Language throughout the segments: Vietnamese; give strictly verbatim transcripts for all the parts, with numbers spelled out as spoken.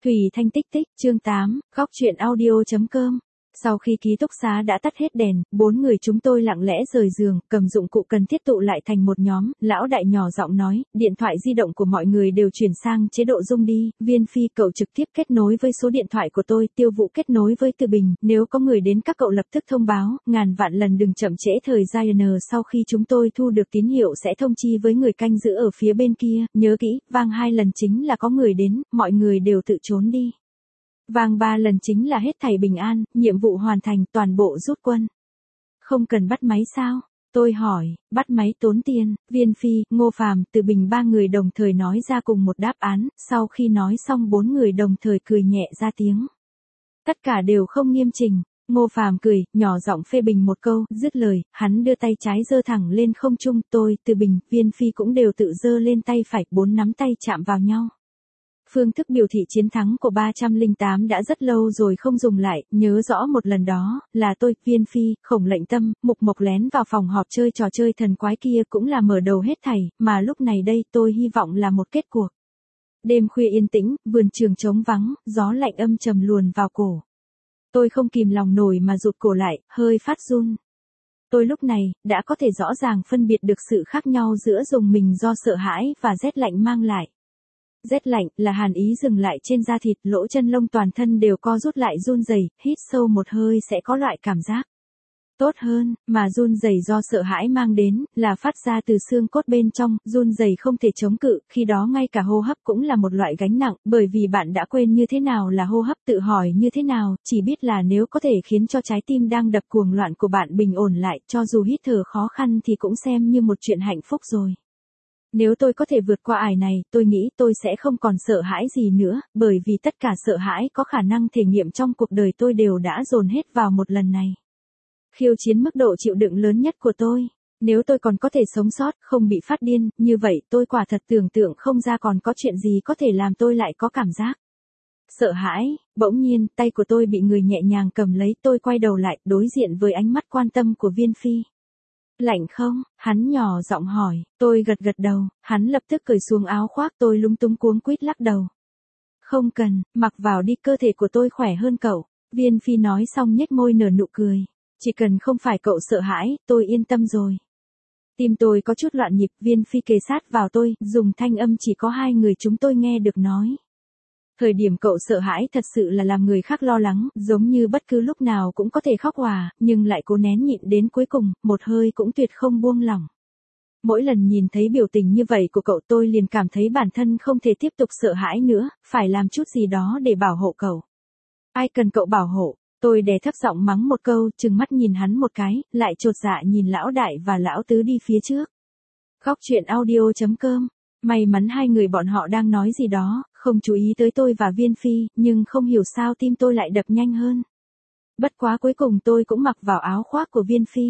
Thủy Thanh tích tích, chương tám, góc chuyện audio.com. Sau khi ký túc xá đã tắt hết đèn, bốn người chúng tôi lặng lẽ rời giường, cầm dụng cụ cần thiết tụ lại thành một nhóm, lão đại nhỏ giọng nói, điện thoại di động của mọi người đều chuyển sang chế độ rung đi, Viên Phi cậu trực tiếp kết nối với số điện thoại của tôi, Tiêu Vũ kết nối với Từ Bình, nếu có người đến các cậu lập tức thông báo, ngàn vạn lần đừng chậm trễ thời gian, sau khi chúng tôi thu được tín hiệu sẽ thông chi với người canh giữ ở phía bên kia, nhớ kỹ, vang hai lần chính là có người đến, mọi người đều tự trốn đi. Vang ba lần chính là hết thảy bình an, nhiệm vụ hoàn thành, toàn bộ rút quân. Không cần bắt máy sao? Tôi hỏi, bắt máy tốn tiền, Viên Phi, Ngô Phàm, Từ Bình ba người đồng thời nói ra cùng một đáp án, sau khi nói xong bốn người đồng thời cười nhẹ ra tiếng. Tất cả đều không nghiêm chỉnh. Ngô Phàm cười, nhỏ giọng phê bình một câu, dứt lời, hắn đưa tay trái giơ thẳng lên không trung, tôi, Từ Bình, Viên Phi cũng đều tự giơ lên tay phải, bốn nắm tay chạm vào nhau. Phương thức biểu thị chiến thắng của ba trăm lẻ tám đã rất lâu rồi không dùng lại, nhớ rõ một lần đó, là tôi, Viên Phi, Khổng Lệnh Tâm, Mục Mộc lén vào phòng họp chơi trò chơi thần quái kia cũng là mở đầu hết thảy, mà lúc này đây tôi hy vọng là một kết cuộc. Đêm khuya yên tĩnh, vườn trường trống vắng, gió lạnh âm trầm luồn vào cổ. Tôi không kìm lòng nổi mà rụt cổ lại, hơi phát run. Tôi lúc này, đã có thể rõ ràng phân biệt được sự khác nhau giữa dùng mình do sợ hãi và rét lạnh mang lại. Rét lạnh là hàn ý dừng lại trên da thịt, lỗ chân lông toàn thân đều co rút lại run rẩy, hít sâu một hơi sẽ có loại cảm giác tốt hơn, mà run rẩy do sợ hãi mang đến, là phát ra từ xương cốt bên trong, run rẩy không thể chống cự, khi đó ngay cả hô hấp cũng là một loại gánh nặng, bởi vì bạn đã quên như thế nào là hô hấp, tự hỏi như thế nào, chỉ biết là nếu có thể khiến cho trái tim đang đập cuồng loạn của bạn bình ổn lại, cho dù hít thở khó khăn thì cũng xem như một chuyện hạnh phúc rồi. Nếu tôi có thể vượt qua ải này, tôi nghĩ tôi sẽ không còn sợ hãi gì nữa, bởi vì tất cả sợ hãi có khả năng thể nghiệm trong cuộc đời tôi đều đã dồn hết vào một lần này. Khiêu chiến mức độ chịu đựng lớn nhất của tôi. Nếu tôi còn có thể sống sót, không bị phát điên, như vậy tôi quả thật tưởng tượng không ra còn có chuyện gì có thể làm tôi lại có cảm giác sợ hãi. Bỗng nhiên, tay của tôi bị người nhẹ nhàng cầm lấy, tôi quay đầu lại, đối diện với ánh mắt quan tâm của Viên Phi. Lạnh không? Hắn nhỏ giọng hỏi, tôi gật gật đầu, hắn lập tức cởi xuống áo khoác, tôi lúng túng cuống quýt lắc đầu. Không cần, mặc vào đi, cơ thể của tôi khỏe hơn cậu. Viên Phi nói xong nhếch môi nở nụ cười. Chỉ cần không phải cậu sợ hãi, tôi yên tâm rồi. Tim tôi có chút loạn nhịp, Viên Phi kề sát vào tôi, dùng thanh âm chỉ có hai người chúng tôi nghe được nói. Thời điểm cậu sợ hãi thật sự là làm người khác lo lắng, giống như bất cứ lúc nào cũng có thể khóc òa, nhưng lại cố nén nhịn đến cuối cùng, một hơi cũng tuyệt không buông lỏng. Mỗi lần nhìn thấy biểu tình như vậy của cậu tôi liền cảm thấy bản thân không thể tiếp tục sợ hãi nữa, phải làm chút gì đó để bảo hộ cậu. Ai cần cậu bảo hộ? Tôi đè thấp giọng mắng một câu, trừng mắt nhìn hắn một cái, lại chột dạ nhìn lão đại và lão tứ đi phía trước. Góc chuyện audio.com. May mắn hai người bọn họ đang nói gì đó, không chú ý tới tôi và Viên Phi, nhưng không hiểu sao tim tôi lại đập nhanh hơn. Bất quá cuối cùng tôi cũng mặc vào áo khoác của Viên Phi.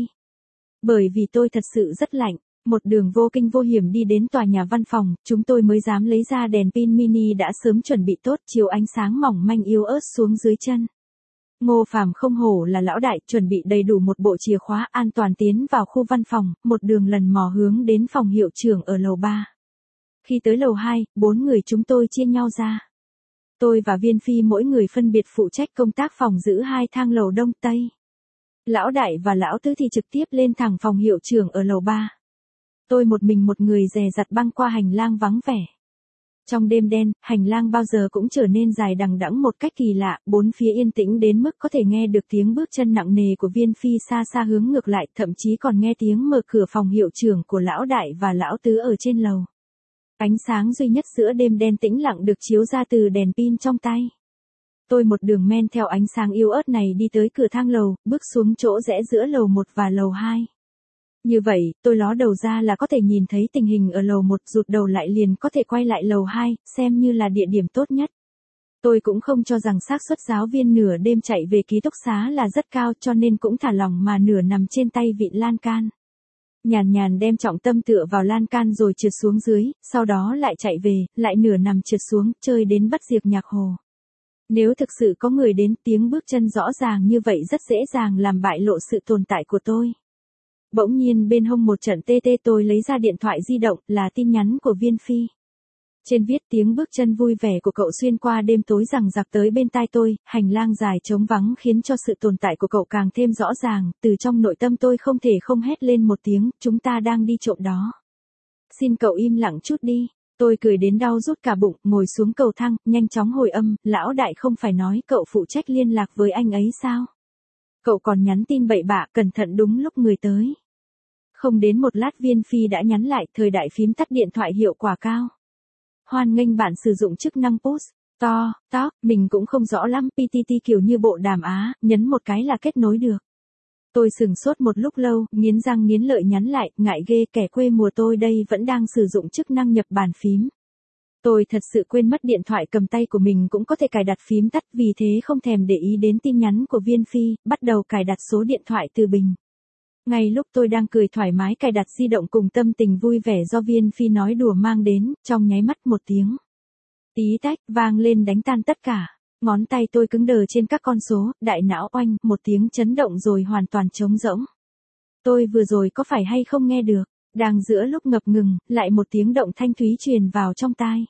Bởi vì tôi thật sự rất lạnh, một đường vô kinh vô hiểm đi đến tòa nhà văn phòng, chúng tôi mới dám lấy ra đèn pin mini đã sớm chuẩn bị tốt, chiếu ánh sáng mỏng manh yếu ớt xuống dưới chân. Ngô Phàm không hổ là lão đại, chuẩn bị đầy đủ một bộ chìa khóa, an toàn tiến vào khu văn phòng, một đường lần mò hướng đến phòng hiệu trưởng ở lầu ba. Khi tới lầu hai, bốn người chúng tôi chia nhau ra. Tôi và Viên Phi mỗi người phân biệt phụ trách công tác phòng giữ hai thang lầu đông tây. Lão đại và lão tứ thì trực tiếp lên thẳng phòng hiệu trưởng ở lầu ba. Tôi một mình một người dè dặt băng qua hành lang vắng vẻ. Trong đêm đen, hành lang bao giờ cũng trở nên dài đằng đẵng một cách kỳ lạ, bốn phía yên tĩnh đến mức có thể nghe được tiếng bước chân nặng nề của Viên Phi xa xa hướng ngược lại, thậm chí còn nghe tiếng mở cửa phòng hiệu trưởng của lão đại và lão tứ ở trên lầu. Ánh sáng duy nhất giữa đêm đen tĩnh lặng được chiếu ra từ đèn pin trong tay. Tôi một đường men theo ánh sáng yếu ớt này đi tới cửa thang lầu, bước xuống chỗ rẽ giữa lầu một và lầu hai. Như vậy, tôi ló đầu ra là có thể nhìn thấy tình hình ở lầu một, rụt đầu lại liền có thể quay lại lầu hai, xem như là địa điểm tốt nhất. Tôi cũng không cho rằng xác suất giáo viên nửa đêm chạy về ký túc xá là rất cao, cho nên cũng thả lỏng mà nửa nằm trên tay vịn lan can. Nhàn nhàn đem trọng tâm tựa vào lan can rồi trượt xuống dưới, sau đó lại chạy về, lại nửa nằm trượt xuống, chơi đến bắt diệp nhạc hồ. Nếu thực sự có người đến, tiếng bước chân rõ ràng như vậy rất dễ dàng làm bại lộ sự tồn tại của tôi. Bỗng nhiên bên hông một trận tê tê, tôi lấy ra điện thoại di động, là tin nhắn của Viên Phi. Trên viết tiếng bước chân vui vẻ của cậu xuyên qua đêm tối rằng rạc tới bên tai tôi, hành lang dài trống vắng khiến cho sự tồn tại của cậu càng thêm rõ ràng, từ trong nội tâm tôi không thể không hét lên một tiếng, chúng ta đang đi trộm đó. Xin cậu im lặng chút đi. Tôi cười đến đau rút cả bụng, ngồi xuống cầu thang, nhanh chóng hồi âm, lão đại không phải nói cậu phụ trách liên lạc với anh ấy sao? Cậu còn nhắn tin bậy bạ, cẩn thận đúng lúc người tới. Không đến một lát Viên Phi đã nhắn lại, thời đại phím tắt điện thoại hiệu quả cao. Hoan nghênh bạn sử dụng chức năng push, to, talk, mình cũng không rõ lắm, pê tê tê kiểu như bộ đàm Á, nhấn một cái là kết nối được. Tôi sừng sốt một lúc lâu, nghiến răng nghiến lợi nhắn lại, ngại ghê kẻ quê mùa tôi đây vẫn đang sử dụng chức năng nhập bàn phím. Tôi thật sự quên mất điện thoại cầm tay của mình cũng có thể cài đặt phím tắt, vì thế không thèm để ý đến tin nhắn của Viên Phi, bắt đầu cài đặt số điện thoại từ Bình. Ngay lúc tôi đang cười thoải mái cài đặt di động cùng tâm tình vui vẻ do Viên Phi nói đùa mang đến, trong nháy mắt một tiếng tí tách vang lên đánh tan tất cả. Ngón tay tôi cứng đờ trên các con số, đại não oanh, một tiếng chấn động rồi hoàn toàn trống rỗng. Tôi vừa rồi có phải hay không nghe được, đang giữa lúc ngập ngừng, lại một tiếng động thanh thúy truyền vào trong tai.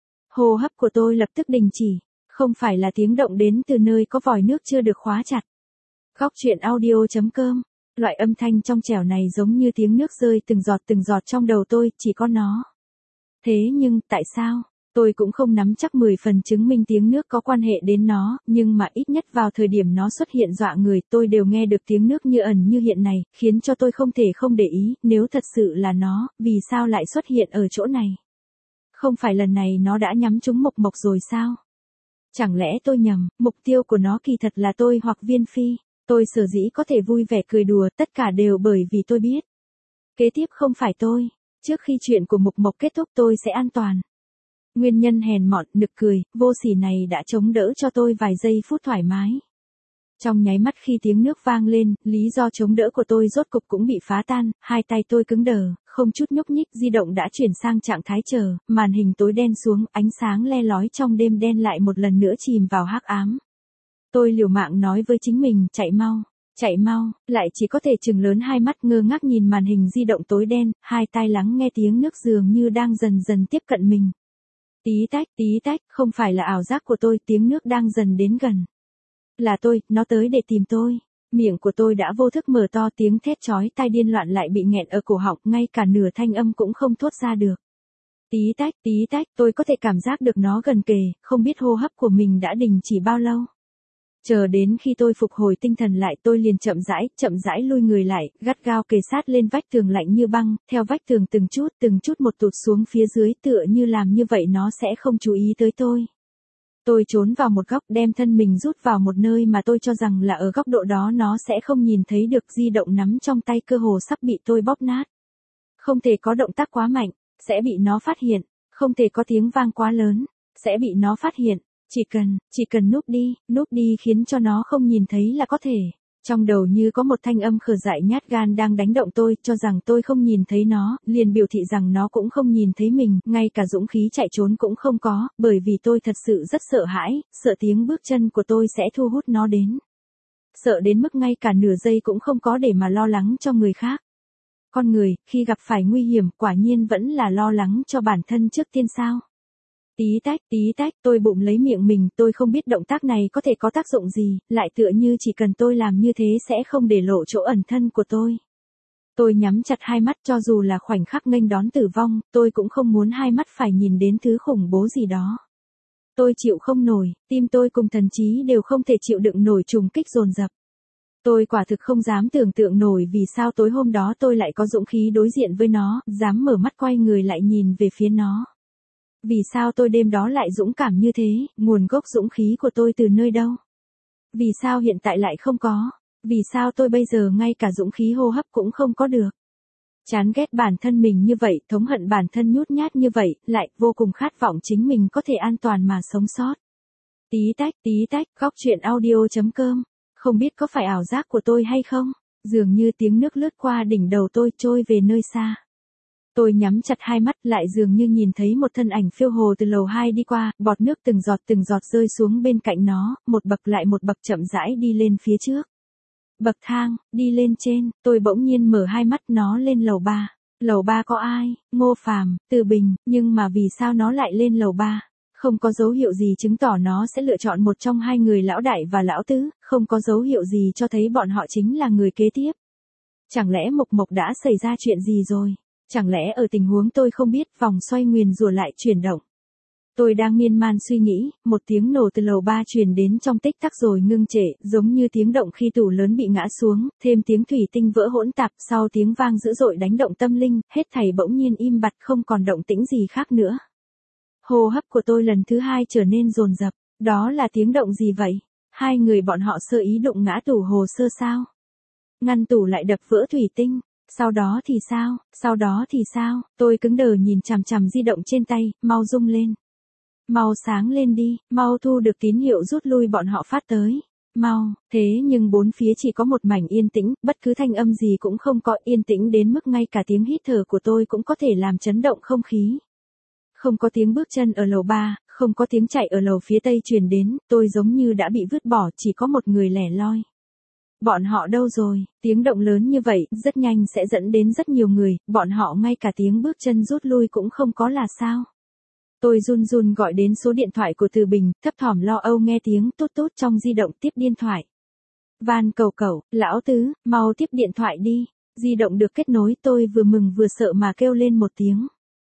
Hô hấp của tôi lập tức đình chỉ, không phải là tiếng động đến từ nơi có vòi nước chưa được khóa chặt. Góc truyện audio chấm com. Loại âm thanh trong trẻo này giống như tiếng nước rơi từng giọt từng giọt trong đầu tôi, chỉ có nó. Thế nhưng, tại sao? Tôi cũng không nắm chắc mười phần chứng minh tiếng nước có quan hệ đến nó, nhưng mà ít nhất vào thời điểm nó xuất hiện dọa người, tôi đều nghe được tiếng nước như ẩn như hiện này, khiến cho tôi không thể không để ý, nếu thật sự là nó, vì sao lại xuất hiện ở chỗ này? Không phải lần này nó đã nhắm trúng Mộc Mộc rồi sao? Chẳng lẽ tôi nhầm, mục tiêu của nó kỳ thật là tôi hoặc Viên Phi? Tôi sở dĩ có thể vui vẻ cười đùa, tất cả đều bởi vì tôi biết. Kế tiếp không phải tôi, trước khi chuyện của Mộc Mộc kết thúc tôi sẽ an toàn. Nguyên nhân hèn mọn, nực cười, vô sỉ này đã chống đỡ cho tôi vài giây phút thoải mái. Trong nháy mắt khi tiếng nước vang lên, lý do chống đỡ của tôi rốt cục cũng bị phá tan, hai tay tôi cứng đờ, không chút nhúc nhích, di động đã chuyển sang trạng thái chờ, màn hình tối đen xuống, ánh sáng le lói trong đêm đen lại một lần nữa chìm vào hắc ám. Tôi liều mạng nói với chính mình, chạy mau, chạy mau, lại chỉ có thể chừng lớn hai mắt ngơ ngác nhìn màn hình di động tối đen, hai tai lắng nghe tiếng nước dường như đang dần dần tiếp cận mình. Tí tách, tí tách, không phải là ảo giác của tôi, tiếng nước đang dần đến gần. Là tôi, nó tới để tìm tôi. Miệng của tôi đã vô thức mở to, tiếng thét chói tai điên loạn lại bị nghẹn ở cổ họng, ngay cả nửa thanh âm cũng không thốt ra được. Tí tách, tí tách, tôi có thể cảm giác được nó gần kề, không biết hô hấp của mình đã đình chỉ bao lâu. Chờ đến khi tôi phục hồi tinh thần lại tôi liền chậm rãi, chậm rãi lui người lại, gắt gao kề sát lên vách tường lạnh như băng, theo vách tường từng chút, từng chút một tụt xuống phía dưới tựa như làm như vậy nó sẽ không chú ý tới tôi. Tôi trốn vào một góc đem thân mình rút vào một nơi mà tôi cho rằng là ở góc độ đó nó sẽ không nhìn thấy được, di động nắm trong tay cơ hồ sắp bị tôi bóp nát. Không thể có động tác quá mạnh, sẽ bị nó phát hiện, không thể có tiếng vang quá lớn, sẽ bị nó phát hiện. Chỉ cần, chỉ cần núp đi, núp đi khiến cho nó không nhìn thấy là có thể. Trong đầu như có một thanh âm khờ dại nhát gan đang đánh động tôi, cho rằng tôi không nhìn thấy nó, liền biểu thị rằng nó cũng không nhìn thấy mình, ngay cả dũng khí chạy trốn cũng không có, bởi vì tôi thật sự rất sợ hãi, sợ tiếng bước chân của tôi sẽ thu hút nó đến. Sợ đến mức ngay cả nửa giây cũng không có để mà lo lắng cho người khác. Con người, khi gặp phải nguy hiểm, quả nhiên vẫn là lo lắng cho bản thân trước tiên sao. Tí tách, tí tách, tôi bụng lấy miệng mình, tôi không biết động tác này có thể có tác dụng gì, lại tựa như chỉ cần tôi làm như thế sẽ không để lộ chỗ ẩn thân của tôi. Tôi nhắm chặt hai mắt, cho dù là khoảnh khắc nghênh đón tử vong, tôi cũng không muốn hai mắt phải nhìn đến thứ khủng bố gì đó. Tôi chịu không nổi, tim tôi cùng thần trí đều không thể chịu đựng nổi trùng kích dồn dập. Tôi quả thực không dám tưởng tượng nổi vì sao tối hôm đó tôi lại có dũng khí đối diện với nó, dám mở mắt quay người lại nhìn về phía nó. Vì sao tôi đêm đó lại dũng cảm như thế, nguồn gốc dũng khí của tôi từ nơi đâu? Vì sao hiện tại lại không có? Vì sao tôi bây giờ ngay cả dũng khí hô hấp cũng không có được? Chán ghét bản thân mình như vậy, thống hận bản thân nhút nhát như vậy, lại vô cùng khát vọng chính mình có thể an toàn mà sống sót. Tí tách, tí tách, góc truyện audio chấm com. Không biết có phải ảo giác của tôi hay không? Dường như tiếng nước lướt qua đỉnh đầu tôi trôi về nơi xa. Tôi nhắm chặt hai mắt lại dường như nhìn thấy một thân ảnh phiêu hồ từ lầu hai đi qua, bọt nước từng giọt từng giọt rơi xuống bên cạnh nó, một bậc lại một bậc chậm rãi đi lên phía trước. Bậc thang, đi lên trên, tôi bỗng nhiên mở hai mắt nó lên lầu ba. Lầu ba có ai? Ngô Phàm, Từ Bình, nhưng mà vì sao nó lại lên lầu ba? Không có dấu hiệu gì chứng tỏ nó sẽ lựa chọn một trong hai người lão đại và lão tứ, không có dấu hiệu gì cho thấy bọn họ chính là người kế tiếp. Chẳng lẽ Mộc Mộc đã xảy ra chuyện gì rồi? Chẳng lẽ ở tình huống tôi không biết, vòng xoay nguyền rủa lại chuyển động? Tôi đang miên man suy nghĩ, một tiếng nổ từ lầu ba truyền đến trong tích tắc rồi ngưng trệ, giống như tiếng động khi tủ lớn bị ngã xuống, thêm tiếng thủy tinh vỡ hỗn tạp, sau tiếng vang dữ dội đánh động tâm linh, hết thảy bỗng nhiên im bặt, không còn động tĩnh gì khác nữa. Hô hấp của tôi lần thứ hai trở nên dồn dập, đó là tiếng động gì vậy? Hai người bọn họ sơ ý đụng ngã tủ hồ sơ sao? Ngăn tủ lại đập vỡ thủy tinh. Sau đó thì sao, sau đó thì sao, tôi cứng đờ nhìn chằm chằm di động trên tay, mau rung lên. Mau sáng lên đi, mau thu được tín hiệu rút lui bọn họ phát tới. Mau, thế nhưng bốn phía chỉ có một mảnh yên tĩnh, bất cứ thanh âm gì cũng không có, yên tĩnh đến mức ngay cả tiếng hít thở của tôi cũng có thể làm chấn động không khí. Không có tiếng bước chân ở lầu ba, không có tiếng chạy ở lầu phía tây truyền đến, tôi giống như đã bị vứt bỏ, chỉ có một người lẻ loi. Bọn họ đâu rồi? Tiếng động lớn như vậy, rất nhanh sẽ dẫn đến rất nhiều người, bọn họ ngay cả tiếng bước chân rút lui cũng không có là sao? Tôi run run gọi đến số điện thoại của Từ Bình, thấp thỏm lo âu nghe tiếng tút tút trong di động tiếp điện thoại. Van cầu cầu, lão tứ, mau tiếp điện thoại đi. Di động được kết nối, tôi vừa mừng vừa sợ mà kêu lên một tiếng.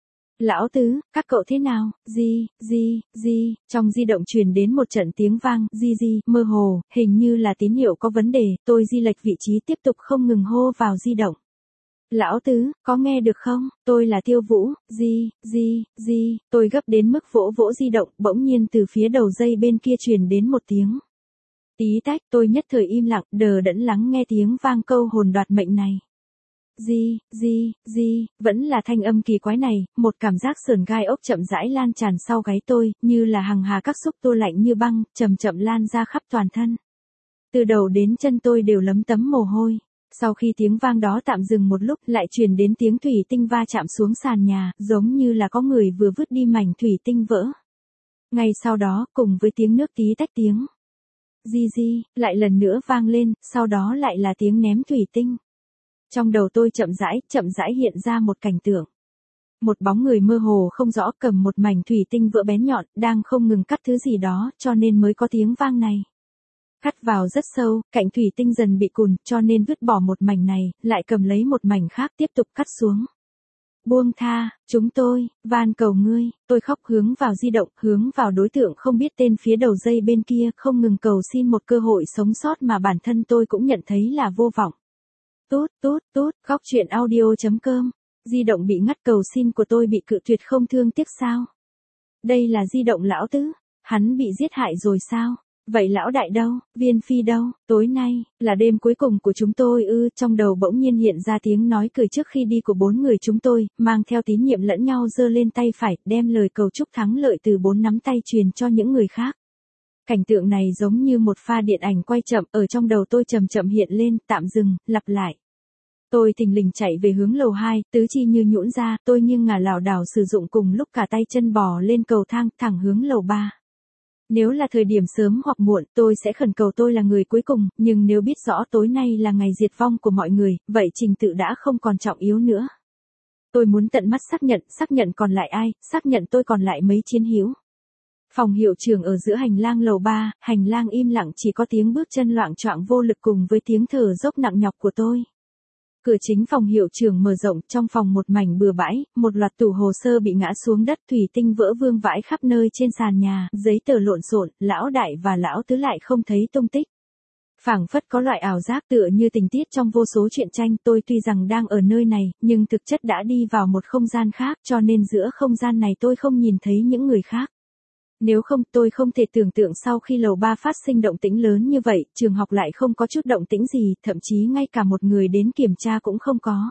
Lão tứ, các cậu thế nào? Di, di, di, trong di động truyền đến một trận tiếng vang, di di, mơ hồ, hình như là tín hiệu có vấn đề, tôi di lệch vị trí tiếp tục không ngừng hô vào di động. Lão tứ, có nghe được không? Tôi là Tiêu Vũ, di, di, di, tôi gấp đến mức vỗ vỗ di động, bỗng nhiên từ phía đầu dây bên kia truyền đến một tiếng. Tí tách, tôi nhất thời im lặng, đờ đẫn lắng nghe tiếng vang câu hồn đoạt mệnh này. Di, di, di, vẫn là thanh âm kỳ quái này, một cảm giác sờn gai ốc chậm rãi lan tràn sau gáy tôi, như là hằng hà các xúc tua lạnh như băng, chậm chậm lan ra khắp toàn thân. Từ đầu đến chân tôi đều lấm tấm mồ hôi. Sau khi tiếng vang đó tạm dừng một lúc, lại truyền đến tiếng thủy tinh va chạm xuống sàn nhà, giống như là có người vừa vứt đi mảnh thủy tinh vỡ. Ngay sau đó, cùng với tiếng nước tí tách tiếng di di, lại lần nữa vang lên, sau đó lại là tiếng ném thủy tinh. Trong đầu tôi chậm rãi, chậm rãi hiện ra một cảnh tượng. Một bóng người mơ hồ không rõ cầm một mảnh thủy tinh vỡ bén nhọn, đang không ngừng cắt thứ gì đó, cho nên mới có tiếng vang này. Cắt vào rất sâu, cạnh thủy tinh dần bị cùn, cho nên vứt bỏ một mảnh này, lại cầm lấy một mảnh khác tiếp tục cắt xuống. Buông tha, chúng tôi, van cầu ngươi, tôi khóc hướng vào di động, hướng vào đối tượng không biết tên phía đầu dây bên kia, không ngừng cầu xin một cơ hội sống sót mà bản thân tôi cũng nhận thấy là vô vọng. Tút, tút, tút, khóc chuyện audio chấm com, di động bị ngắt, cầu xin của tôi bị cự tuyệt không thương tiếc sao? Đây là di động lão tứ, hắn bị giết hại rồi sao? Vậy lão đại đâu, Viên Phi đâu, tối nay, là đêm cuối cùng của chúng tôi ư, trong đầu bỗng nhiên hiện ra tiếng nói cười trước khi đi của bốn người chúng tôi, mang theo tín nhiệm lẫn nhau giơ lên tay phải, đem lời cầu chúc thắng lợi từ bốn nắm tay truyền cho những người khác. Cảnh tượng này giống như một pha điện ảnh quay chậm, ở trong đầu tôi chậm chậm hiện lên, tạm dừng, lặp lại. Tôi thình lình chạy về hướng lầu hai, tứ chi như nhũn ra, tôi nghiêng ngả lảo đảo sử dụng cùng lúc cả tay chân bò lên cầu thang, thẳng hướng lầu ba. Nếu là thời điểm sớm hoặc muộn, tôi sẽ khẩn cầu tôi là người cuối cùng, nhưng nếu biết rõ tối nay là ngày diệt vong của mọi người, vậy trình tự đã không còn trọng yếu nữa. Tôi muốn tận mắt xác nhận, xác nhận còn lại ai, xác nhận tôi còn lại mấy chiến hữu. Phòng hiệu trưởng ở giữa hành lang lầu ba, hành lang im lặng, chỉ có tiếng bước chân loạng choạng vô lực cùng với tiếng thở dốc nặng nhọc của tôi. Cửa chính phòng hiệu trưởng mở rộng, trong phòng một mảnh bừa bãi, một loạt tủ hồ sơ bị ngã xuống đất, thủy tinh vỡ vương vãi khắp nơi trên sàn nhà, giấy tờ lộn xộn, lão đại và lão tứ lại không thấy tung tích. Phảng phất có loại ảo giác tựa như tình tiết trong vô số truyện tranh, tôi tuy rằng đang ở nơi này, nhưng thực chất đã đi vào một không gian khác, cho nên giữa không gian này tôi không nhìn thấy những người khác. Nếu không, tôi không thể tưởng tượng sau khi lầu ba phát sinh động tĩnh lớn như vậy, trường học lại không có chút động tĩnh gì, thậm chí ngay cả một người đến kiểm tra cũng không có.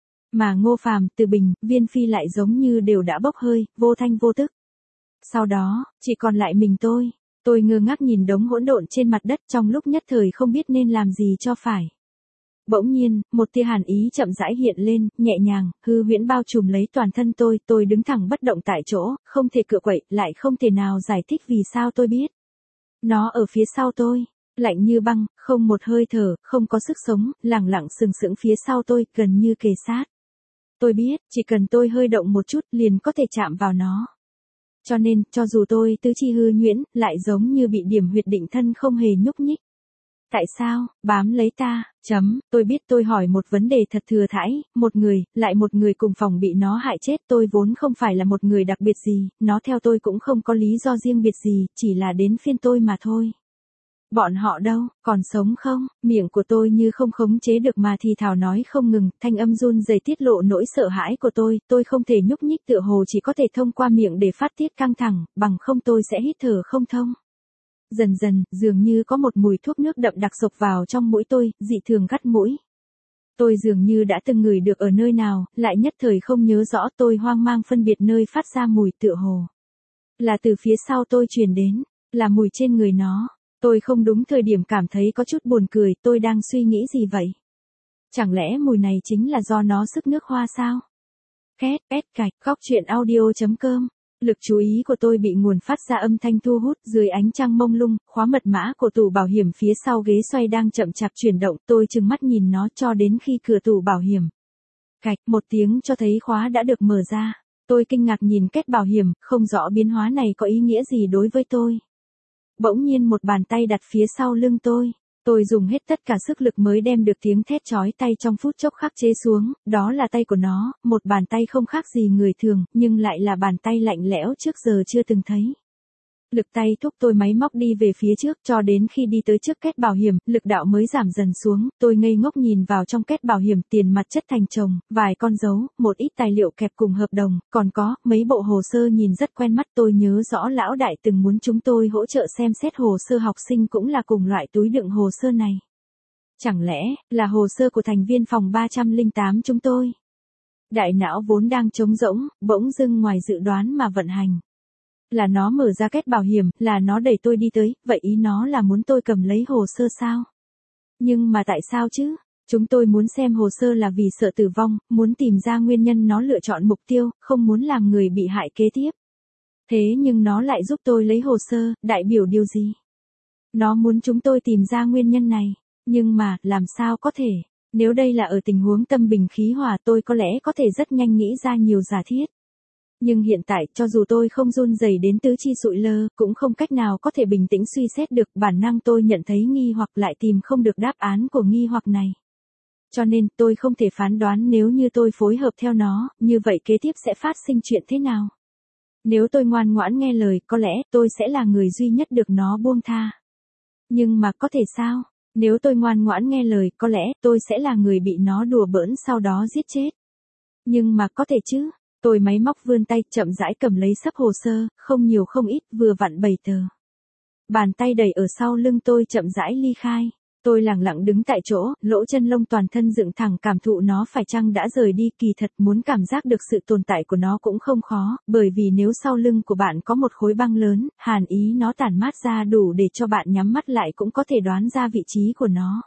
Mà Ngô Phàm, Từ Bình, Viên Phi lại giống như đều đã bốc hơi, vô thanh vô tức. Sau đó, chỉ còn lại mình tôi. Tôi ngơ ngác nhìn đống hỗn độn trên mặt đất, trong lúc nhất thời không biết nên làm gì cho phải. Bỗng nhiên, một tia hàn ý chậm rãi hiện lên, nhẹ nhàng, hư huyễn bao trùm lấy toàn thân tôi, tôi đứng thẳng bất động tại chỗ, không thể cựa quậy, lại không thể nào giải thích vì sao tôi biết. Nó ở phía sau tôi, lạnh như băng, không một hơi thở, không có sức sống, lẳng lặng sừng sững phía sau tôi, gần như kề sát. Tôi biết, chỉ cần tôi hơi động một chút liền có thể chạm vào nó. Cho nên, cho dù tôi tứ chi hư nhuyễn, lại giống như bị điểm huyệt định thân không hề nhúc nhích. Tại sao, bám lấy ta, chấm, tôi biết tôi hỏi một vấn đề thật thừa thãi, một người, lại một người cùng phòng bị nó hại chết, tôi vốn không phải là một người đặc biệt gì, nó theo tôi cũng không có lý do riêng biệt gì, chỉ là đến phiên tôi mà thôi. Bọn họ đâu, còn sống không? Miệng của tôi như không khống chế được mà thì thào nói không ngừng, thanh âm run rẩy tiết lộ nỗi sợ hãi của tôi, tôi không thể nhúc nhích tựa hồ chỉ có thể thông qua miệng để phát tiết căng thẳng, bằng không tôi sẽ hít thở không thông. Dần dần, dường như có một mùi thuốc nước đậm đặc xộc vào trong mũi tôi, dị thường gắt mũi. Tôi dường như đã từng ngửi được ở nơi nào, lại nhất thời không nhớ rõ, tôi hoang mang phân biệt nơi phát ra mùi tựa hồ. Là từ phía sau tôi truyền đến, là mùi trên người nó. Tôi không đúng thời điểm cảm thấy có chút buồn cười, tôi đang suy nghĩ gì vậy? Chẳng lẽ mùi này chính là do nó sức nước hoa sao? Két, két cạch, khóc chuyện audio.com. Lực chú ý của tôi bị nguồn phát ra âm thanh thu hút, dưới ánh trăng mông lung, khóa mật mã của tủ bảo hiểm phía sau ghế xoay đang chậm chạp chuyển động, tôi trừng mắt nhìn nó cho đến khi cửa tủ bảo hiểm. Cạch, một tiếng cho thấy khóa đã được mở ra. Tôi kinh ngạc nhìn két bảo hiểm, không rõ biến hóa này có ý nghĩa gì đối với tôi. Bỗng nhiên một bàn tay đặt phía sau lưng tôi. Tôi dùng hết tất cả sức lực mới đem được tiếng thét chói tai trong phút chốc khắc chế xuống, đó là tay của nó, một bàn tay không khác gì người thường, nhưng lại là bàn tay lạnh lẽo trước giờ chưa từng thấy. Lực tay thúc tôi máy móc đi về phía trước cho đến khi đi tới trước két bảo hiểm, lực đạo mới giảm dần xuống, tôi ngây ngốc nhìn vào trong két bảo hiểm, tiền mặt chất thành chồng, vài con dấu, một ít tài liệu kẹp cùng hợp đồng, còn có mấy bộ hồ sơ nhìn rất quen mắt. Tôi nhớ rõ lão đại từng muốn chúng tôi hỗ trợ xem xét hồ sơ học sinh cũng là cùng loại túi đựng hồ sơ này. Chẳng lẽ là hồ sơ của thành viên phòng ba không tám chúng tôi? Đại não vốn đang trống rỗng, bỗng dưng ngoài dự đoán mà vận hành. Là nó mở ra két bảo hiểm, là nó đẩy tôi đi tới, vậy ý nó là muốn tôi cầm lấy hồ sơ sao? Nhưng mà tại sao chứ? Chúng tôi muốn xem hồ sơ là vì sợ tử vong, muốn tìm ra nguyên nhân nó lựa chọn mục tiêu, không muốn làm người bị hại kế tiếp. Thế nhưng nó lại giúp tôi lấy hồ sơ, đại biểu điều gì? Nó muốn chúng tôi tìm ra nguyên nhân này, nhưng mà, làm sao có thể? Nếu đây là ở tình huống tâm bình khí hòa tôi có lẽ có thể rất nhanh nghĩ ra nhiều giả thiết. Nhưng hiện tại, cho dù tôi không run rẩy đến tứ chi sụi lơ, cũng không cách nào có thể bình tĩnh suy xét được, bản năng tôi nhận thấy nghi hoặc lại tìm không được đáp án của nghi hoặc này. Cho nên, tôi không thể phán đoán nếu như tôi phối hợp theo nó, như vậy kế tiếp sẽ phát sinh chuyện thế nào. Nếu tôi ngoan ngoãn nghe lời, có lẽ tôi sẽ là người duy nhất được nó buông tha. Nhưng mà có thể sao? Nếu tôi ngoan ngoãn nghe lời, có lẽ tôi sẽ là người bị nó đùa bỡn sau đó giết chết. Nhưng mà có thể chứ? Tôi máy móc vươn tay, chậm rãi cầm lấy sấp hồ sơ, không nhiều không ít, vừa vặn bảy tờ. Bàn tay đẩy ở sau lưng tôi chậm rãi ly khai. Tôi lẳng lặng đứng tại chỗ, lỗ chân lông toàn thân dựng thẳng, cảm thụ nó phải chăng đã rời đi. Kỳ thật muốn cảm giác được sự tồn tại của nó cũng không khó, bởi vì nếu sau lưng của bạn có một khối băng lớn, hàn ý nó tản mát ra đủ để cho bạn nhắm mắt lại cũng có thể đoán ra vị trí của nó.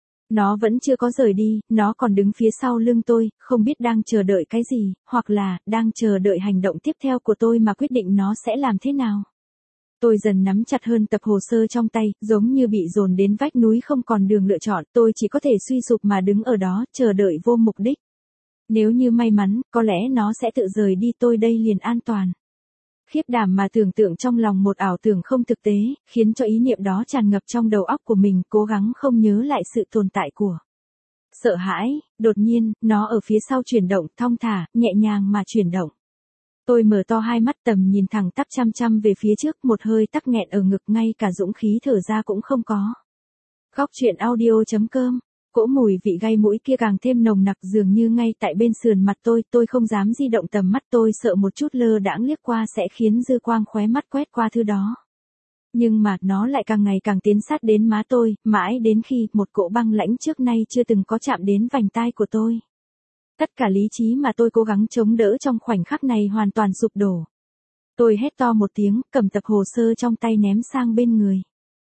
Nó vẫn chưa có rời đi, nó còn đứng phía sau lưng tôi, không biết đang chờ đợi cái gì, hoặc là, đang chờ đợi hành động tiếp theo của tôi mà quyết định nó sẽ làm thế nào. Tôi dần nắm chặt hơn tập hồ sơ trong tay, giống như bị dồn đến vách núi không còn đường lựa chọn, tôi chỉ có thể suy sụp mà đứng ở đó, chờ đợi vô mục đích. Nếu như may mắn, có lẽ nó sẽ tự rời đi, tôi đây liền an toàn. Khiếp đảm mà tưởng tượng trong lòng một ảo tưởng không thực tế, khiến cho ý niệm đó tràn ngập trong đầu óc của mình, cố gắng không nhớ lại sự tồn tại của. Sợ hãi, đột nhiên, nó ở phía sau chuyển động, thong thả, nhẹ nhàng mà chuyển động. Tôi mở to hai mắt, tầm nhìn thẳng tắp chăm chăm về phía trước, một hơi tắc nghẹn ở ngực, ngay cả dũng khí thở ra cũng không có. Khóc chuyện audio.com. Cỗ mùi vị gai mũi kia càng thêm nồng nặc, dường như ngay tại bên sườn mặt tôi, tôi không dám di động tầm mắt, tôi sợ một chút lơ đãng liếc qua sẽ khiến dư quang khóe mắt quét qua thứ đó. Nhưng mà, nó lại càng ngày càng tiến sát đến má tôi, mãi đến khi một cỗ băng lãnh trước nay chưa từng có chạm đến vành tai của tôi. Tất cả lý trí mà tôi cố gắng chống đỡ trong khoảnh khắc này hoàn toàn sụp đổ. Tôi hét to một tiếng, cầm tập hồ sơ trong tay ném sang bên người.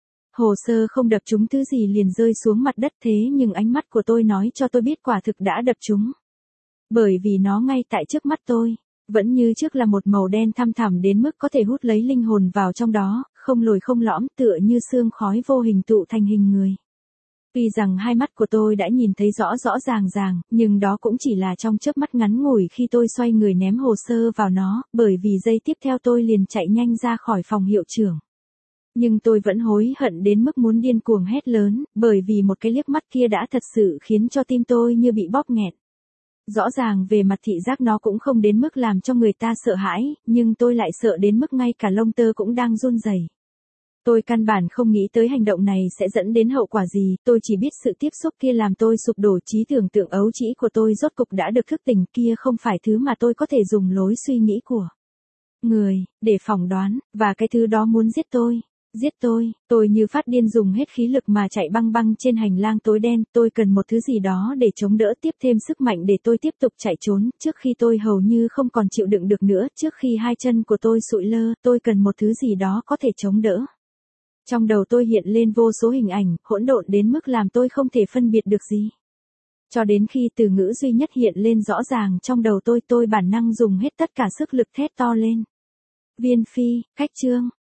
Hồ sơ không đập trúng thứ gì liền rơi xuống mặt đất, thế nhưng ánh mắt của tôi nói cho tôi biết quả thực đã đập trúng. Bởi vì nó ngay tại trước mắt tôi, vẫn như trước là một màu đen thăm thẳm đến mức có thể hút lấy linh hồn vào trong đó, không lồi không lõm, tựa như sương khói vô hình tụ thành hình người. Tuy rằng hai mắt của tôi đã nhìn thấy rõ rõ ràng ràng, nhưng đó cũng chỉ là trong chớp mắt ngắn ngủi khi tôi xoay người ném hồ sơ vào nó, bởi vì giây tiếp theo tôi liền chạy nhanh ra khỏi phòng hiệu trưởng. Nhưng tôi vẫn hối hận đến mức muốn điên cuồng hét lớn, bởi vì một cái liếc mắt kia đã thật sự khiến cho tim tôi như bị bóp nghẹt. Rõ ràng về mặt thị giác nó cũng không đến mức làm cho người ta sợ hãi, nhưng tôi lại sợ đến mức ngay cả lông tơ cũng đang run rẩy. Tôi căn bản không nghĩ tới hành động này sẽ dẫn đến hậu quả gì, tôi chỉ biết sự tiếp xúc kia làm tôi sụp đổ, trí tưởng tượng ấu trĩ của tôi rốt cục đã được thức tỉnh, kia không phải thứ mà tôi có thể dùng lối suy nghĩ của người, để phỏng đoán, và cái thứ đó muốn giết tôi. Giết tôi, tôi như phát điên dùng hết khí lực mà chạy băng băng trên hành lang tối đen, tôi cần một thứ gì đó để chống đỡ tiếp thêm sức mạnh để tôi tiếp tục chạy trốn, trước khi tôi hầu như không còn chịu đựng được nữa, trước khi hai chân của tôi sụi lơ, tôi cần một thứ gì đó có thể chống đỡ. Trong đầu tôi hiện lên vô số hình ảnh, hỗn độn đến mức làm tôi không thể phân biệt được gì. Cho đến khi từ ngữ duy nhất hiện lên rõ ràng trong đầu tôi, tôi bản năng dùng hết tất cả sức lực thét to lên. Viên Phi, Khách Trương.